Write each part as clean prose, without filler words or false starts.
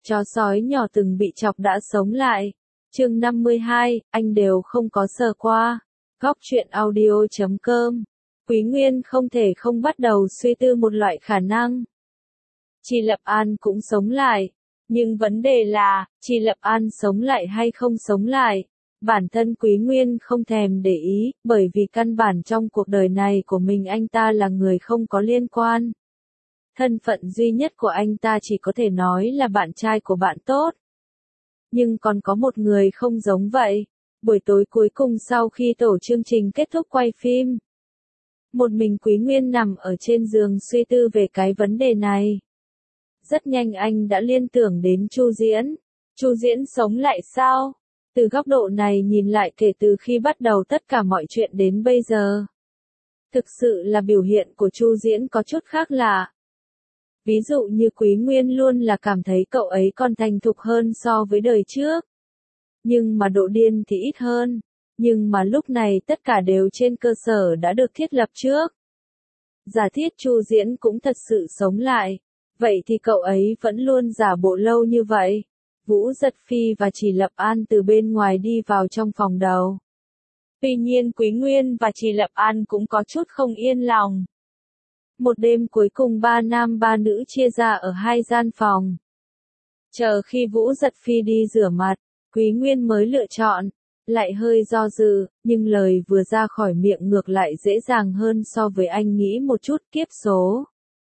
Chó sói nhỏ từng bị chọc đã sống lại. Chương 52, anh đều không có sờ qua. Góc truyện audio.com. Quý Nguyên không thể không bắt đầu suy tư một loại khả năng. Chi Lập An cũng sống lại. Nhưng vấn đề là, Chi Lập An sống lại hay không sống lại? Bản thân Quý Nguyên không thèm để ý, bởi vì căn bản trong cuộc đời này của mình anh ta là người không có liên quan. Thân phận duy nhất của anh ta chỉ có thể nói là bạn trai của bạn tốt. Nhưng còn có một người không giống vậy. Buổi tối cuối cùng sau khi tổ chương trình kết thúc quay phim, một mình Quý Nguyên nằm ở trên giường suy tư về cái vấn đề này. Rất nhanh anh đã liên tưởng đến Chu Diễn. Chu Diễn sống lại sao? Từ góc độ này nhìn lại kể từ khi bắt đầu tất cả mọi chuyện đến bây giờ, thực sự là biểu hiện của Chu Diễn có chút khác lạ. Ví dụ như Quý Nguyên luôn là cảm thấy cậu ấy còn thành thục hơn so với đời trước. Nhưng mà độ điên thì ít hơn. Nhưng mà lúc này tất cả đều trên cơ sở đã được thiết lập trước. Giả thiết Chu Diễn cũng thật sự sống lại. Vậy thì cậu ấy vẫn luôn giả bộ lâu như vậy. Vũ Giật Phi và Chỉ Lập An từ bên ngoài đi vào trong phòng đầu. Tuy nhiên Quý Nguyên và Chỉ Lập An cũng có chút không yên lòng. Một đêm cuối cùng ba nam ba nữ chia ra ở hai gian phòng. Chờ khi Vũ Giật Phi đi rửa mặt, Quý Nguyên mới lựa chọn. Lại hơi do dự, nhưng lời vừa ra khỏi miệng ngược lại dễ dàng hơn so với anh nghĩ một chút. Kiếp số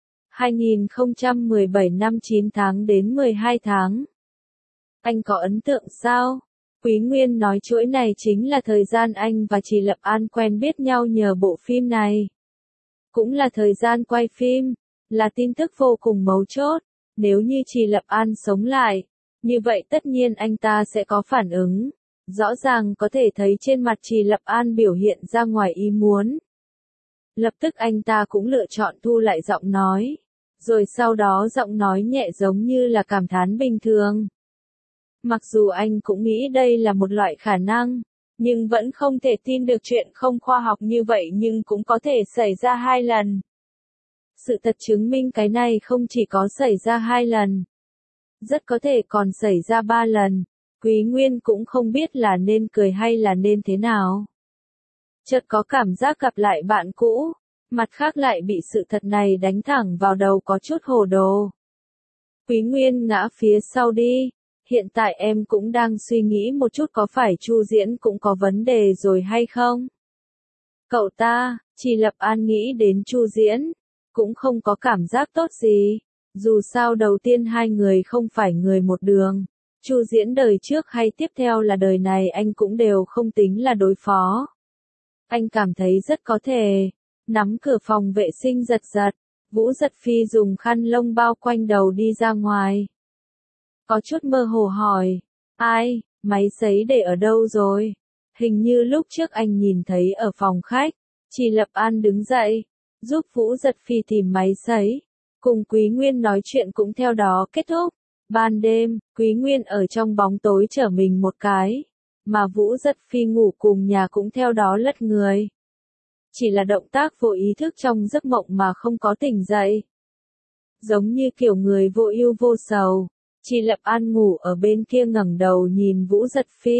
2017 năm 9 tháng đến 12 tháng. Anh có ấn tượng sao? Quý Nguyên nói chuỗi này chính là thời gian anh và Chỉ Lập An quen biết nhau nhờ bộ phim này. Cũng là thời gian quay phim, là tin tức vô cùng mấu chốt. Nếu như Chỉ Lập An sống lại, như vậy tất nhiên anh ta sẽ có phản ứng. Rõ ràng có thể thấy trên mặt Chỉ Lập An biểu hiện ra ngoài ý muốn. Lập tức anh ta cũng lựa chọn thu lại giọng nói. Rồi sau đó giọng nói nhẹ giống như là cảm thán bình thường. Mặc dù anh cũng nghĩ đây là một loại khả năng, nhưng vẫn không thể tin được chuyện không khoa học như vậy nhưng cũng có thể xảy ra 2 lần. Sự thật chứng minh cái này không chỉ có xảy ra 2 lần. Rất có thể còn xảy ra 3 lần. Quý Nguyên cũng không biết là nên cười hay là nên thế nào. Chợt có cảm giác gặp lại bạn cũ, mặt khác lại bị sự thật này đánh thẳng vào đầu có chút hồ đồ. Quý Nguyên ngã phía sau đi. Hiện tại em cũng đang suy nghĩ một chút có phải Chu Diễn cũng có vấn đề rồi hay không? Cậu ta, Chỉ Lập An nghĩ đến Chu Diễn, cũng không có cảm giác tốt gì. Dù sao đầu tiên hai người không phải người một đường. Chu Diễn đời trước hay tiếp theo là đời này anh cũng đều không tính là đối phó. Anh cảm thấy rất có thể. Nắm cửa phòng vệ sinh giật giật. Vũ Giật Phi dùng khăn lông bao quanh đầu đi ra ngoài. Có chút mơ hồ hỏi. Ai, máy sấy để ở đâu rồi? Hình như lúc trước anh nhìn thấy ở phòng khách. Chỉ Lập An đứng dậy, giúp Vũ Giật Phi tìm máy sấy. Cùng Quý Nguyên nói chuyện cũng theo đó kết thúc. Ban đêm, Quý Nguyên ở trong bóng tối trở mình một cái. Mà Vũ Giật Phi ngủ cùng nhà cũng theo đó lật người. Chỉ là động tác vô ý thức trong giấc mộng mà không có tỉnh dậy. Giống như kiểu người vô ưu vô sầu. Chỉ Lập An ngủ ở bên kia ngẩng đầu nhìn Vũ Giật Phi.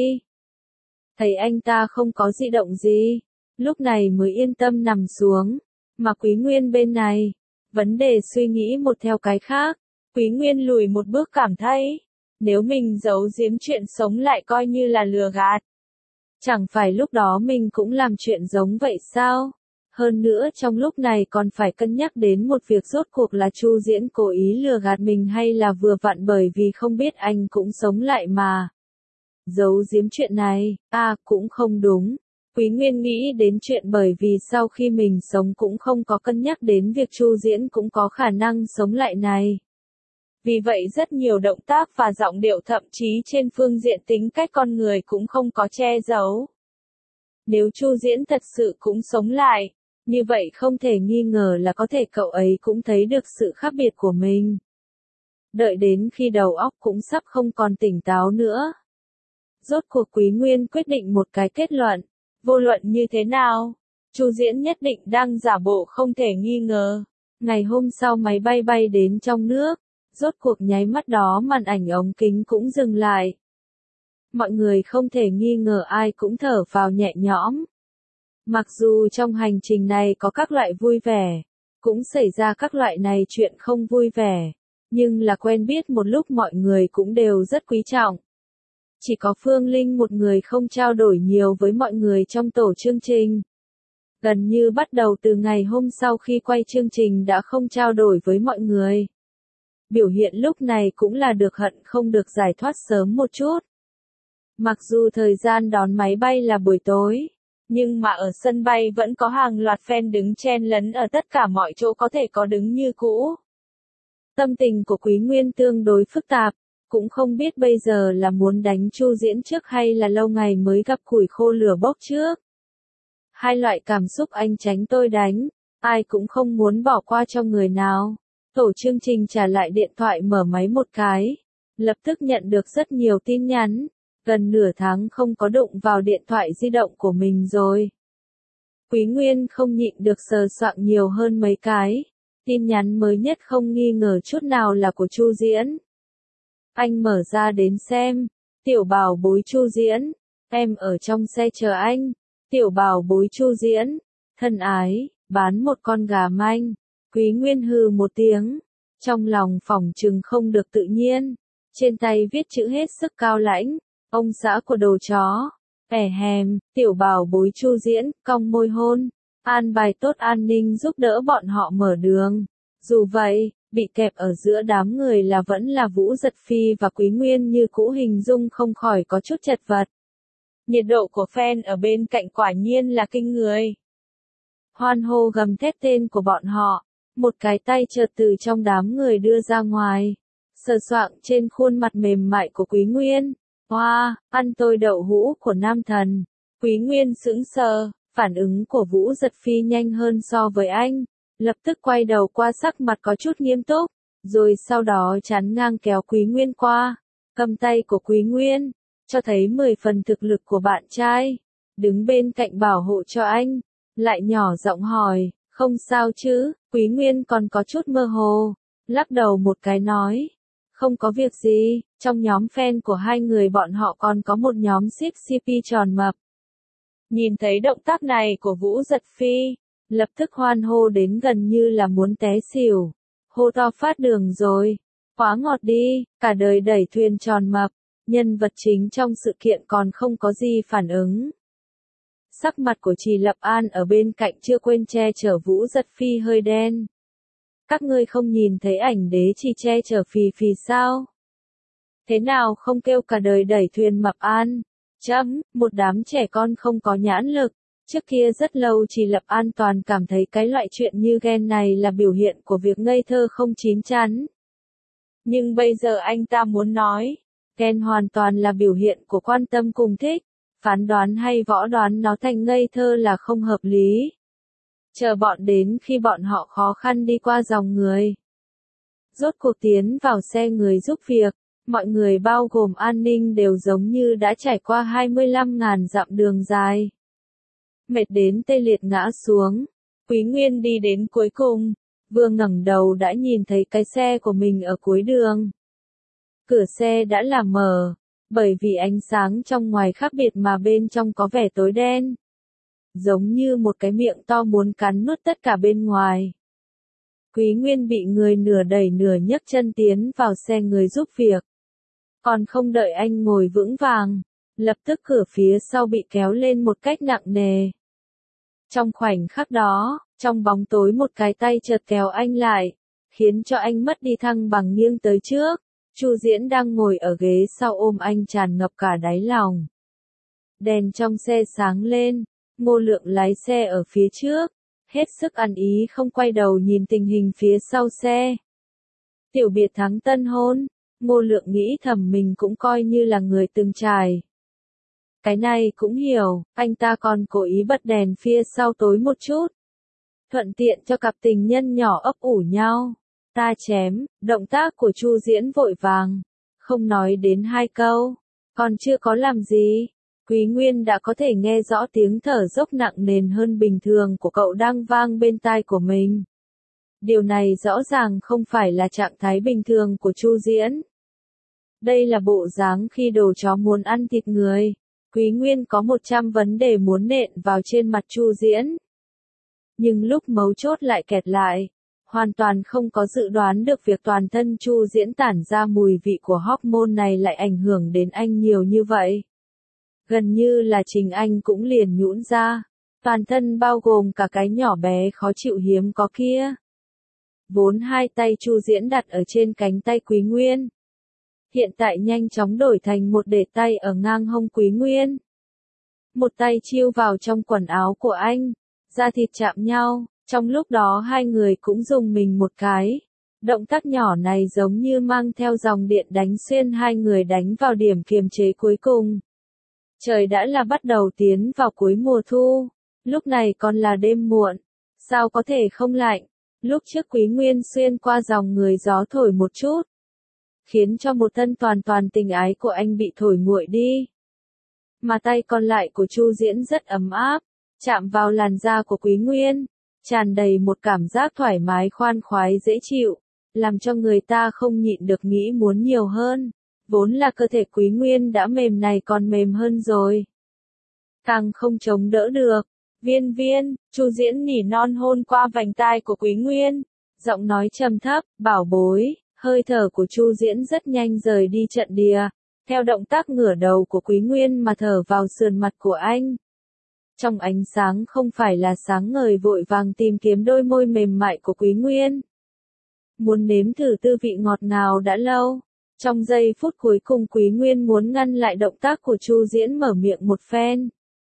Thấy anh ta không có di động gì, lúc này mới yên tâm nằm xuống. Mà Quý Nguyên bên này, vấn đề suy nghĩ một theo cái khác. Quý Nguyên lùi một bước cảm thấy, nếu mình giấu giếm chuyện sống lại coi như là lừa gạt. Chẳng phải lúc đó mình cũng làm chuyện giống vậy sao? Hơn nữa trong lúc này còn phải cân nhắc đến một việc rốt cuộc là Chu Diễn cố ý lừa gạt mình hay là vừa vặn bởi vì không biết anh cũng sống lại mà. Giấu giếm chuyện này, cũng không đúng. Quý Nguyên nghĩ đến chuyện bởi vì sau khi mình sống cũng không có cân nhắc đến việc Chu Diễn cũng có khả năng sống lại này. Vì vậy rất nhiều động tác và giọng điệu thậm chí trên phương diện tính cách con người cũng không có che giấu. Nếu Chu Diễn thật sự cũng sống lại, như vậy không thể nghi ngờ là có thể cậu ấy cũng thấy được sự khác biệt của mình. Đợi đến khi đầu óc cũng sắp không còn tỉnh táo nữa. Rốt cuộc Quý Nguyên quyết định một cái kết luận. Vô luận như thế nào, Chu Diễn nhất định đang giả bộ không thể nghi ngờ. Ngày hôm sau máy bay bay đến trong nước. Rốt cuộc nháy mắt đó màn ảnh ống kính cũng dừng lại. Mọi người không thể nghi ngờ ai cũng thở phào nhẹ nhõm. Mặc dù trong hành trình này có các loại vui vẻ, cũng xảy ra các loại này chuyện không vui vẻ, nhưng là quen biết một lúc mọi người cũng đều rất quý trọng. Chỉ có Phương Linh một người không trao đổi nhiều với mọi người trong tổ chương trình. Gần như bắt đầu từ ngày hôm sau khi quay chương trình đã không trao đổi với mọi người. Biểu hiện lúc này cũng là được hận không được giải thoát sớm một chút. Mặc dù thời gian đón máy bay là buổi tối, nhưng mà ở sân bay vẫn có hàng loạt fan đứng chen lấn ở tất cả mọi chỗ có thể có đứng như cũ. Tâm tình của Quý Nguyên tương đối phức tạp, cũng không biết bây giờ là muốn đánh Chu Diễn trước hay là lâu ngày mới gặp củi khô lửa bốc trước. Hai loại cảm xúc anh tránh tôi đánh, ai cũng không muốn bỏ qua cho người nào. Tổ chương trình trả lại điện thoại mở máy một cái, lập tức nhận được rất nhiều tin nhắn, gần nửa tháng không có đụng vào điện thoại di động của mình rồi. Quý Nguyên không nhịn được sờ soạng nhiều hơn mấy cái, tin nhắn mới nhất không nghi ngờ chút nào là của Chu Diễn. Anh mở ra đến xem, tiểu bảo bối Chu Diễn, em ở trong xe chờ anh, tiểu bảo bối Chu Diễn, thân ái, bán một con gà manh. Quý Nguyên hừ một tiếng, trong lòng phỏng chừng không được tự nhiên, trên tay viết chữ hết sức cao lãnh, ông xã của đồ chó, hèm, tiểu bảo bối Chu Diễn, cong môi hôn, an bài tốt an ninh giúp đỡ bọn họ mở đường. Dù vậy, bị kẹp ở giữa đám người là vẫn là Vũ Giật Phi và Quý Nguyên như cũ, hình dung không khỏi có chút chật vật. Nhiệt độ của fan ở bên cạnh quả nhiên là kinh người. Hoan hô gầm thét tên của bọn họ, một cái tay chợt từ trong đám người đưa ra ngoài, sờ soạng trên khuôn mặt mềm mại của Quý Nguyên. Hoa, ăn tôi đậu hũ của nam thần. Quý Nguyên sững sờ, phản ứng của Vũ Giật Phi nhanh hơn so với anh, lập tức quay đầu qua, sắc mặt có chút nghiêm túc, rồi sau đó chắn ngang kéo Quý Nguyên qua, cầm tay của Quý Nguyên, cho thấy 10 phần thực lực của bạn trai, đứng bên cạnh bảo hộ cho anh, lại nhỏ giọng hỏi, không sao chứ? Quý Nguyên còn có chút mơ hồ, lắc đầu một cái nói, không có việc gì. Trong nhóm fan của hai người bọn họ còn có một nhóm ship CP tròn mập. Nhìn thấy động tác này của Vũ Giật Phi, lập tức hoan hô đến gần như là muốn té xỉu, hô to phát đường rồi, quá ngọt đi, cả đời đẩy thuyền tròn mập, nhân vật chính trong sự kiện còn không có gì phản ứng. Sắc mặt của Trì Lập An ở bên cạnh chưa quên che chở Vũ Giật Phi hơi đen. Các ngươi không nhìn thấy ảnh đế chỉ che chở Phì Phì sao? Thế nào không kêu cả đời đẩy thuyền mập An? Một đám trẻ con không có nhãn lực. Trước kia rất lâu Trì Lập An toàn cảm thấy cái loại chuyện như ghen này là biểu hiện của việc ngây thơ không chín chắn. Nhưng bây giờ anh ta muốn nói, ghen hoàn toàn là biểu hiện của quan tâm cùng thích. Phán đoán hay võ đoán nó thành ngây thơ là không hợp lý. Chờ bọn đến khi bọn họ khó khăn đi qua dòng người. Rốt cuộc tiến vào xe người giúp việc, mọi người bao gồm an ninh đều giống như đã trải qua 25.000 dặm đường dài. Mệt đến tê liệt ngã xuống, Quý Nguyên đi đến cuối cùng, vừa ngẩng đầu đã nhìn thấy cái xe của mình ở cuối đường. Cửa xe đã là mở, bởi vì ánh sáng trong ngoài khác biệt mà bên trong có vẻ tối đen. Giống như một cái miệng to muốn cắn nuốt tất cả bên ngoài. Quý Nguyên bị người nửa đẩy nửa nhấc chân tiến vào xe người giúp việc. Còn không đợi anh ngồi vững vàng, lập tức cửa phía sau bị kéo lên một cách nặng nề. Trong khoảnh khắc đó, trong bóng tối một cái tay chợt kéo anh lại, khiến cho anh mất đi thăng bằng nghiêng tới trước. Chu Diễn đang ngồi ở ghế sau ôm anh tràn ngập cả đáy lòng. Đèn trong xe sáng lên, Ngô Lượng lái xe ở phía trước, hết sức ăn ý không quay đầu nhìn tình hình phía sau xe. Tiểu biệt thắng tân hôn, Ngô Lượng nghĩ thầm mình cũng coi như là người từng trải. Cái này cũng hiểu, anh ta còn cố ý bật đèn phía sau tối một chút. Thuận tiện cho cặp tình nhân nhỏ ấp ủ nhau. Ta chém, động tác của Chu Diễn vội vàng, không nói đến hai câu, còn chưa có làm gì. Quý Nguyên đã có thể nghe rõ tiếng thở dốc nặng nề hơn bình thường của cậu đang vang bên tai của mình. Điều này rõ ràng không phải là trạng thái bình thường của Chu Diễn. Đây là bộ dáng khi đồ chó muốn ăn thịt người. Quý Nguyên có 100 vấn đề muốn nện vào trên mặt Chu Diễn. Nhưng lúc mấu chốt lại kẹt lại. Hoàn toàn không có dự đoán được việc toàn thân Chu Diễn tản ra mùi vị của hormone này lại ảnh hưởng đến anh nhiều như vậy. Gần như là chính anh cũng liền nhũn ra. Toàn thân bao gồm cả cái nhỏ bé khó chịu hiếm có kia. Vốn hai tay Chu Diễn đặt ở trên cánh tay Quý Nguyên. Hiện tại nhanh chóng đổi thành một để tay ở ngang hông Quý Nguyên. Một tay chiêu vào trong quần áo của anh. Da thịt chạm nhau. Trong lúc đó hai người cũng dùng mình một cái. Động tác nhỏ này giống như mang theo dòng điện đánh xuyên hai người đánh vào điểm kiềm chế cuối cùng. Trời đã là bắt đầu tiến vào cuối mùa thu. Lúc này còn là đêm muộn. Sao có thể không lạnh? Lúc trước Quý Nguyên xuyên qua dòng người gió thổi một chút. Khiến cho một thân toàn tình ái của anh bị thổi nguội đi. Mà tay còn lại của Chu Diễn rất ấm áp. Chạm vào làn da của Quý Nguyên. Tràn đầy một cảm giác thoải mái khoan khoái dễ chịu. Làm cho người ta không nhịn được nghĩ muốn nhiều hơn. Vốn là cơ thể Quý Nguyên đã mềm này còn mềm hơn rồi. Càng không chống đỡ được. Viên Viên, Chu Diễn nỉ non hôn qua vành tai của Quý Nguyên. Giọng nói trầm thấp, bảo bối, hơi thở của Chu Diễn rất nhanh rời đi trận địa. Theo động tác ngửa đầu của Quý Nguyên mà thở vào sườn mặt của anh. Trong ánh sáng không phải là sáng ngời vội vàng tìm kiếm đôi môi mềm mại của Quý Nguyên. Muốn nếm thử tư vị ngọt ngào đã lâu. Trong giây phút cuối cùng Quý Nguyên muốn ngăn lại động tác của Chu Diễn mở miệng một phen.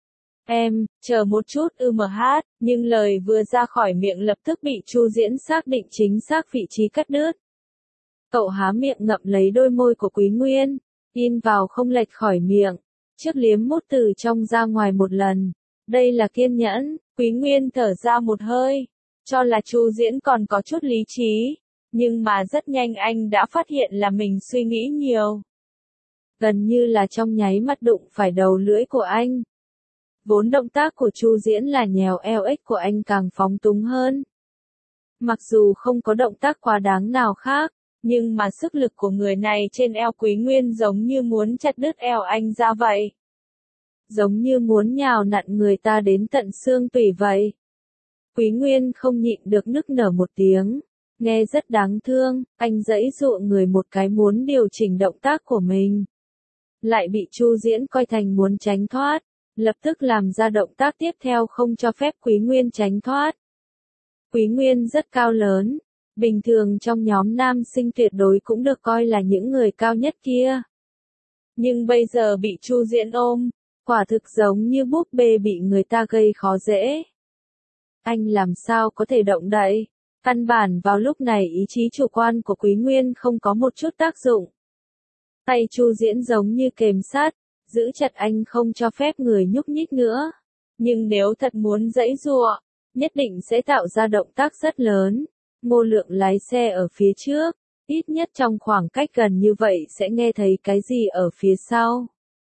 Em, chờ một chút hát, nhưng lời vừa ra khỏi miệng lập tức bị Chu Diễn xác định chính xác vị trí cắt đứt. Cậu há miệng ngậm lấy đôi môi của Quý Nguyên, in vào không lệch khỏi miệng, trước liếm mút từ trong ra ngoài một lần. Đây là kiên nhẫn, Quý Nguyên thở ra một hơi, cho là Chu Diễn còn có chút lý trí, nhưng mà rất nhanh anh đã phát hiện là mình suy nghĩ nhiều. Gần như là trong nháy mắt đụng phải đầu lưỡi của anh. Vốn động tác của Chu Diễn là nhèo eo ếch của anh càng phóng túng hơn. Mặc dù không có động tác quá đáng nào khác, nhưng mà sức lực của người này trên eo Quý Nguyên giống như muốn chặt đứt eo anh ra vậy. Giống như muốn nhào nặn người ta đến tận xương tủy vậy. Quý Nguyên không nhịn được nức nở một tiếng. Nghe rất đáng thương, anh giãy giụa người một cái muốn điều chỉnh động tác của mình. Lại bị Chu Diễn coi thành muốn tránh thoát. Lập tức làm ra động tác tiếp theo không cho phép Quý Nguyên tránh thoát. Quý Nguyên rất cao lớn. Bình thường trong nhóm nam sinh tuyệt đối cũng được coi là những người cao nhất kia. Nhưng bây giờ bị Chu Diễn ôm, quả thực giống như búp bê bị người ta gây khó dễ. Anh làm sao có thể động đậy? Căn bản vào lúc này ý chí chủ quan của Quý Nguyên không có một chút tác dụng. Tay Chu Diễn giống như kềm sát, giữ chặt anh không cho phép người nhúc nhích nữa. Nhưng nếu thật muốn giãy giụa, nhất định sẽ tạo ra động tác rất lớn. Ngô Lượng lái xe ở phía trước, ít nhất trong khoảng cách gần như vậy sẽ nghe thấy cái gì ở phía sau.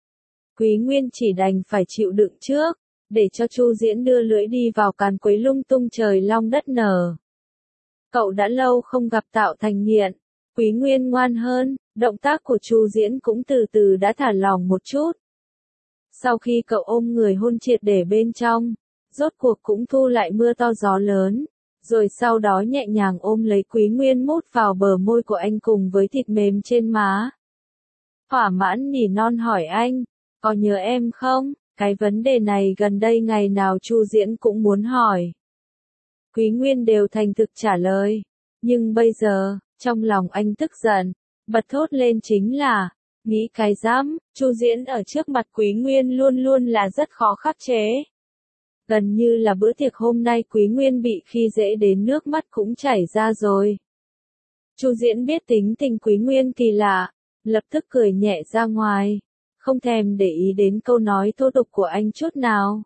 Quý Nguyên chỉ đành phải chịu đựng trước, để cho Chu Diễn đưa lưỡi đi vào càn quấy lung tung trời long đất nở. Cậu đã lâu không gặp tạo thành nghiện. Quý Nguyên ngoan hơn, động tác của Chu Diễn cũng từ từ đã thả lỏng một chút. Sau khi cậu ôm người hôn triệt để bên trong, rốt cuộc cũng thu lại mưa to gió lớn, rồi sau đó nhẹ nhàng ôm lấy Quý Nguyên mút vào bờ môi của anh cùng với thịt mềm trên má. Thỏa mãn nỉ non hỏi anh, có nhớ em không? Cái vấn đề này gần đây ngày nào Chu Diễn cũng muốn hỏi. Quý Nguyên đều thành thực trả lời, nhưng bây giờ, trong lòng anh tức giận, bật thốt lên chính là, nghĩ cái dám, Chu Diễn ở trước mặt Quý Nguyên luôn luôn là rất khó khắc chế. Gần như là bữa tiệc hôm nay Quý Nguyên bị khi dễ đến nước mắt cũng chảy ra rồi. Chu Diễn biết tính tình Quý Nguyên kỳ lạ, lập tức cười nhẹ ra ngoài, không thèm để ý đến câu nói thô tục của anh chút nào.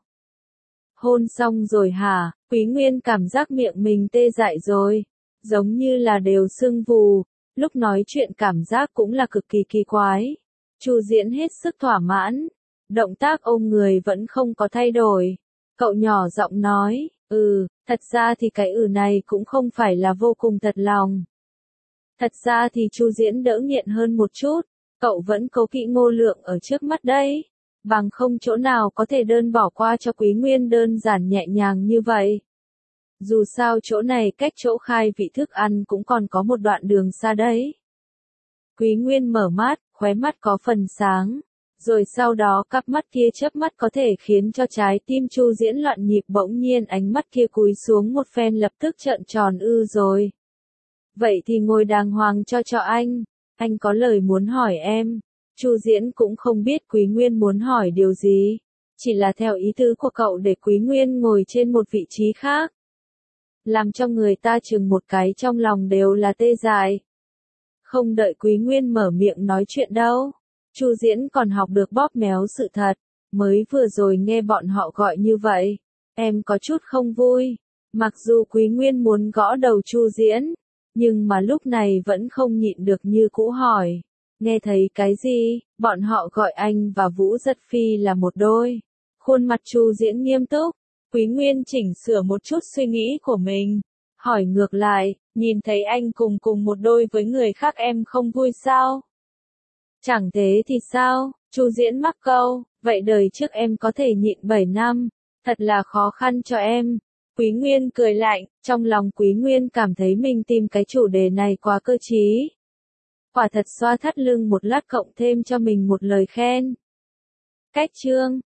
Hôn xong rồi hả? Quý Nguyên cảm giác miệng mình tê dại rồi, giống như là đều sưng vù, lúc nói chuyện cảm giác cũng là cực kỳ kỳ quái. Chu Diễn hết sức thỏa mãn, động tác ôm người vẫn không có thay đổi. Cậu nhỏ giọng nói, Thật ra thì cái này cũng không phải là vô cùng thật lòng. Thật ra thì Chu Diễn đỡ nghiện hơn một chút, cậu vẫn cố kỵ Ngô Lượng ở trước mắt đấy. Bằng không chỗ nào có thể đơn bỏ qua cho Quý Nguyên đơn giản nhẹ nhàng như vậy. Dù sao chỗ này cách chỗ khai vị thức ăn cũng còn có một đoạn đường xa đấy. Quý Nguyên mở mắt, khóe mắt có phần sáng. Rồi sau đó cặp mắt kia chớp mắt có thể khiến cho trái tim Chu Diễn loạn nhịp, bỗng nhiên ánh mắt kia cúi xuống một phen lập tức trợn tròn rồi. Vậy thì ngồi đàng hoàng cho anh có lời muốn hỏi em. Chu Diễn cũng không biết Quý Nguyên muốn hỏi điều gì, chỉ là theo ý tứ của cậu để Quý Nguyên ngồi trên một vị trí khác. Làm cho người ta chừng một cái trong lòng đều là tê dại. Không đợi Quý Nguyên mở miệng nói chuyện đâu, Chu Diễn còn học được bóp méo sự thật. Mới vừa rồi nghe bọn họ gọi như vậy, em có chút không vui. Mặc dù Quý Nguyên muốn gõ đầu Chu Diễn, nhưng mà lúc này vẫn không nhịn được như cũ hỏi. Nghe thấy cái gì? Bọn họ gọi anh và Vũ Giật Phi là một đôi. Khuôn mặt Chu Diễn nghiêm túc. Quý Nguyên chỉnh sửa một chút suy nghĩ của mình. Hỏi ngược lại, nhìn thấy anh cùng một đôi với người khác em không vui sao? Chẳng thế thì sao? Chu Diễn mắc câu, vậy đời trước em có thể nhịn 7 năm, thật là khó khăn cho em. Quý Nguyên cười lạnh, trong lòng Quý Nguyên cảm thấy mình tìm cái chủ đề này quá cơ trí. Quả thật xoa thắt lưng một lát cộng thêm cho mình một lời khen. Cách chương